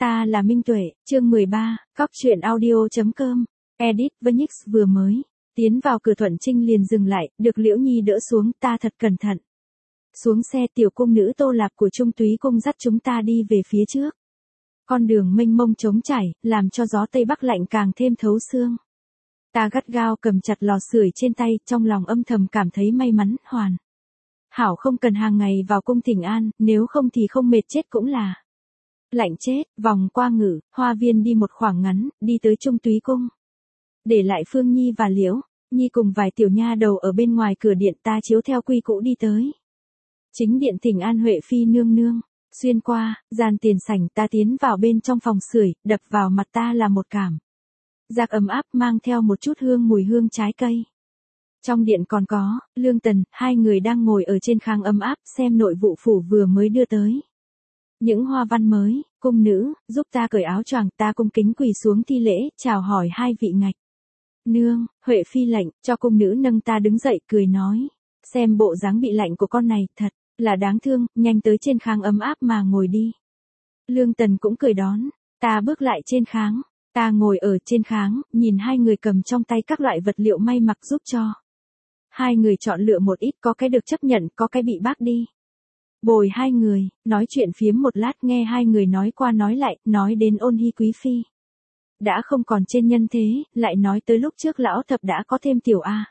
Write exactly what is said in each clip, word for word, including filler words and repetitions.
Ta là Minh Tuệ, chương mười ba, cóc truyện audio.com, edit với Nhix vừa mới. Tiến vào cửa Thuận Trinh liền dừng lại, được Liễu Nhi đỡ xuống, ta thật cẩn thận. Xuống xe tiểu cung nữ Tô Lạp của Trung Túy Cung dắt chúng ta đi về phía trước. Con đường mênh mông trống trải, làm cho gió Tây Bắc lạnh càng thêm thấu xương. Ta gắt gao cầm chặt lò sưởi trên tay, trong lòng âm thầm cảm thấy may mắn, hoàn. Hảo không cần hàng ngày vào cung thỉnh an, nếu không thì không mệt chết cũng là. Lạnh chết, vòng qua Ngự, Hoa Viên đi một khoảng ngắn, đi tới Trung Túy Cung. Để lại Phương Nhi và Liễu Nhi cùng vài tiểu nha đầu ở bên ngoài cửa điện, ta chiếu theo quy cũ đi tới. Chính điện thỉnh an Huệ Phi nương nương, xuyên qua, gian tiền sảnh, ta tiến vào bên trong phòng sưởi, đập vào mặt ta là một cảm giác ấm áp mang theo một chút hương mùi hương trái cây. Trong điện còn có, Lương Tần, hai người đang ngồi ở trên khang ấm áp xem nội vụ phủ vừa mới đưa tới. Những hoa văn mới, cung nữ, giúp ta cởi áo choàng, ta cung kính quỳ xuống thi lễ, chào hỏi hai vị ngạch nương. Huệ Phi lệnh, cho cung nữ nâng ta đứng dậy, cười nói. Xem bộ dáng bị lạnh của con này, thật là đáng thương, nhanh tới trên kháng ấm áp mà ngồi đi. Lương Tần cũng cười đón, ta bước lại trên kháng, ta ngồi ở trên kháng, nhìn hai người cầm trong tay các loại vật liệu may mặc giúp cho. Hai người chọn lựa một ít, có cái được chấp nhận, có cái bị bác đi. Bồi hai người, nói chuyện phiếm một lát, nghe hai người nói qua nói lại, nói đến Ôn Hy quý phi đã không còn trên nhân thế, lại nói tới lúc trước lão thập đã có thêm tiểu A.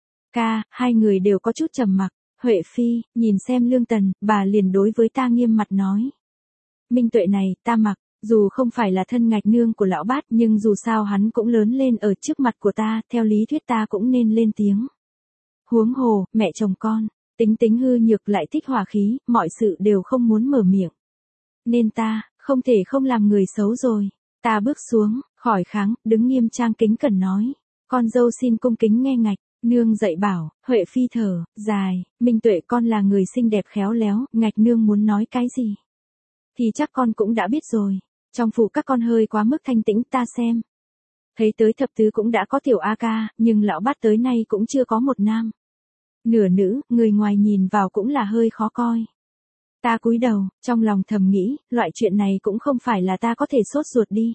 Ca, hai người đều có chút trầm mặc. Huệ Phi, nhìn xem Lương Tần, bà liền đối với ta nghiêm mặt nói. Minh Tuệ này, ta mặc, dù không phải là thân ngạch nương của lão bát, nhưng dù sao hắn cũng lớn lên ở trước mặt của ta, theo lý thuyết ta cũng nên lên tiếng. Huống hồ, mẹ chồng con, tính tính hư nhược lại thích hỏa khí, mọi sự đều không muốn mở miệng. Nên ta, không thể không làm người xấu rồi. Ta bước xuống, khỏi kháng, đứng nghiêm trang kính cẩn nói. Con dâu xin cung kính nghe ngạch nương dạy bảo. Huệ Phi thở dài, Minh Tuệ con là người xinh đẹp khéo léo, ngạch nương muốn nói cái gì thì chắc con cũng đã biết rồi. Trong phủ các con hơi quá mức thanh tĩnh, ta xem thấy tới thập tứ cũng đã có tiểu A ca, nhưng lão bát tới nay cũng chưa có một nam nửa nữ, người ngoài nhìn vào cũng là hơi khó coi. Ta cúi đầu, trong lòng thầm nghĩ, loại chuyện này cũng không phải là ta có thể sốt ruột đi.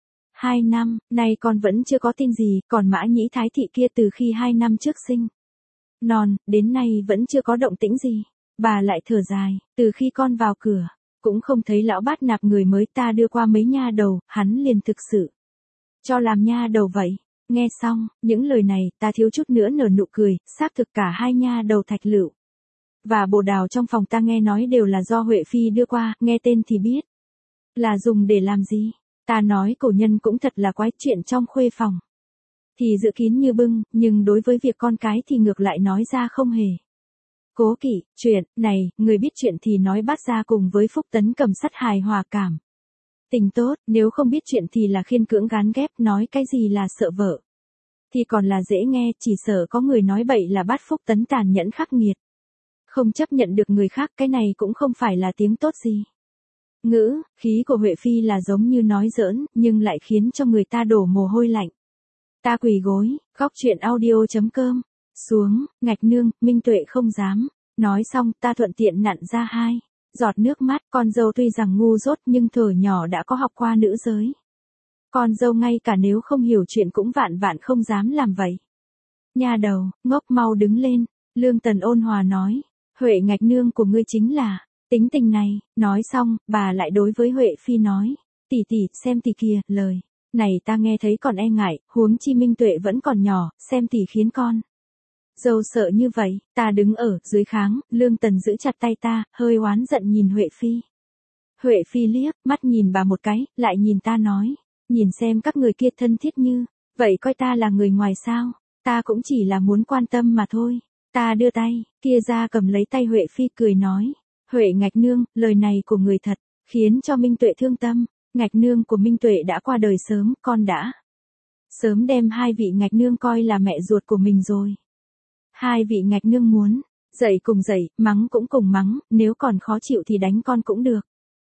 Hai năm, nay con vẫn chưa có tin gì, còn Mã Nhĩ Thái thị kia từ khi hai năm trước sinh non, đến nay vẫn chưa có động tĩnh gì. Bà lại thở dài, từ khi con vào cửa, cũng không thấy lão bát nạp người mới, ta đưa qua mấy nha đầu, hắn liền thực sự cho làm nha đầu vậy. Nghe xong, những lời này, ta thiếu chút nữa nở nụ cười, xác thực cả hai nha đầu Thạch Lựu và Bồ Đào trong phòng ta nghe nói đều là do Huệ Phi đưa qua, nghe tên thì biết là dùng để làm gì. Ta nói cổ nhân cũng thật là quái, chuyện trong khuê phòng thì giữ kín như bưng, nhưng đối với việc con cái thì ngược lại nói ra không hề cố kỵ. Chuyện này, người biết chuyện thì nói bát ra cùng với Phúc Tấn cầm sắt hài hòa cảm tình tốt, nếu không biết chuyện thì là khiên cưỡng gán ghép, nói cái gì là sợ vợ thì còn là dễ nghe, chỉ sợ có người nói bậy là bát Phúc Tấn tàn nhẫn khắc nghiệt, không chấp nhận được người khác, cái này cũng không phải là tiếng tốt gì. Ngữ, khí của Huệ Phi là giống như nói giỡn, nhưng lại khiến cho người ta đổ mồ hôi lạnh. Ta quỳ gối, góc truyện audio.com, xuống, ngạch nương, Minh Tuệ không dám. Nói xong, ta thuận tiện nặn ra hai giọt nước mắt. Con dâu tuy rằng ngu dốt nhưng thuở nhỏ đã có học qua nữ giới. Con dâu ngay cả nếu không hiểu chuyện cũng vạn vạn không dám làm vậy. Nha đầu, ngốc mau đứng lên. Lương Tần ôn hòa nói. Huệ ngạch nương của ngươi chính là tính tình này. Nói xong, bà lại đối với Huệ Phi nói. Tỷ tỷ, xem tỷ kia, lời này ta nghe thấy còn e ngại, huống chi Minh Tuệ vẫn còn nhỏ, xem tỷ khiến con dâu sợ như vậy. Ta đứng ở dưới kháng, Lương Tần giữ chặt tay ta, hơi oán giận nhìn Huệ Phi. Huệ Phi liếc mắt nhìn bà một cái, lại nhìn ta nói. Nhìn xem các người kia thân thiết như vậy, coi ta là người ngoài sao? Ta cũng chỉ là muốn quan tâm mà thôi. Ta đưa tay kia ra cầm lấy tay Huệ Phi, cười nói. Huệ ngạch nương, lời này của người thật khiến cho Minh Tuệ thương tâm. Ngạch nương của Minh Tuệ đã qua đời sớm, con đã sớm đem hai vị ngạch nương coi là mẹ ruột của mình rồi. Hai vị ngạch nương muốn dạy cùng dạy, mắng cũng cùng mắng, nếu còn khó chịu thì đánh con cũng được.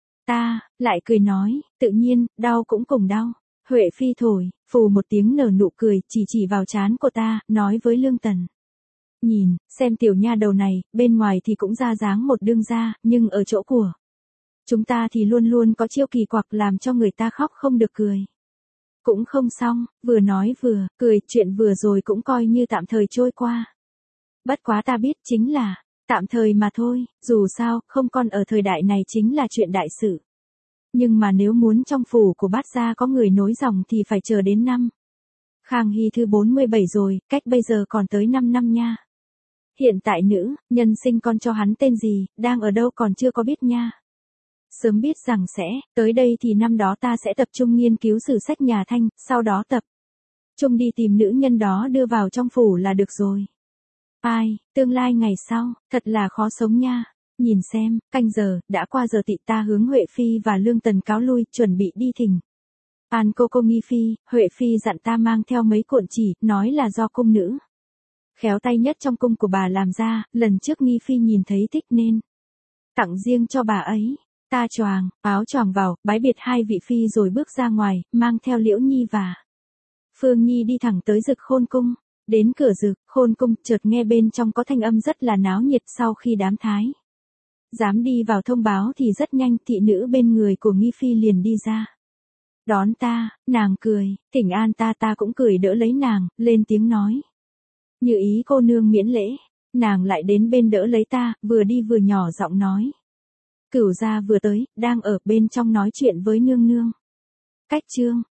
Ta lại cười nói, tự nhiên, đau cũng cùng đau. Huệ Phi thổi phù một tiếng nở nụ cười, chỉ chỉ vào trán của ta, nói với Lương Tần. Nhìn, xem tiểu nha đầu này, bên ngoài thì cũng ra dáng một đương gia, nhưng ở chỗ của Chúng ta thì luôn luôn có chiêu kỳ quặc làm cho người ta khóc không được cười. Cũng không xong, vừa nói vừa, cười, chuyện vừa rồi cũng coi như tạm thời trôi qua. Bất quá ta biết chính là, tạm thời mà thôi, dù sao, không còn ở thời đại này chính là chuyện đại sự. Nhưng mà nếu muốn trong phủ của bát gia có người nối dòng thì phải chờ đến năm Khang Hy thứ bốn mươi bảy rồi, cách bây giờ còn tới năm năm nha. Hiện tại nữ, nhân sinh con cho hắn tên gì, đang ở đâu còn chưa có biết nha. Sớm biết rằng sẽ, tới đây thì năm đó ta sẽ tập trung nghiên cứu sử sách nhà Thanh, sau đó tập trung đi tìm nữ nhân đó đưa vào trong phủ là được rồi. Ai, tương lai ngày sau, thật là khó sống nha. Nhìn xem, canh giờ, đã qua giờ tị ta hướng Huệ Phi và Lương Tần cáo lui, chuẩn bị đi thỉnh an cô cô Nghi Phi. Huệ Phi dặn ta mang theo mấy cuộn chỉ, nói là do cung nữ khéo tay nhất trong cung của bà làm ra, lần trước Nghi Phi nhìn thấy thích nên tặng riêng cho bà ấy. Ta choàng áo choàng vào, bái biệt hai vị phi rồi bước ra ngoài, mang theo Liễu Nhi và Phương Nhi đi thẳng tới Dực Khôn cung. Đến cửa Dực Khôn cung, chợt nghe bên trong có thanh âm rất là náo nhiệt. Sau khi đám thái dám đi vào thông báo thì rất nhanh, thị nữ bên người của Nghi Phi liền đi ra đón ta. Nàng cười, thỉnh an ta, ta cũng cười đỡ lấy nàng, lên tiếng nói: Như ý cô nương miễn lễ. Nàng lại đến bên đỡ lấy ta, vừa đi vừa nhỏ giọng nói: Cửu gia vừa tới, đang ở bên trong nói chuyện với nương nương. Cách chương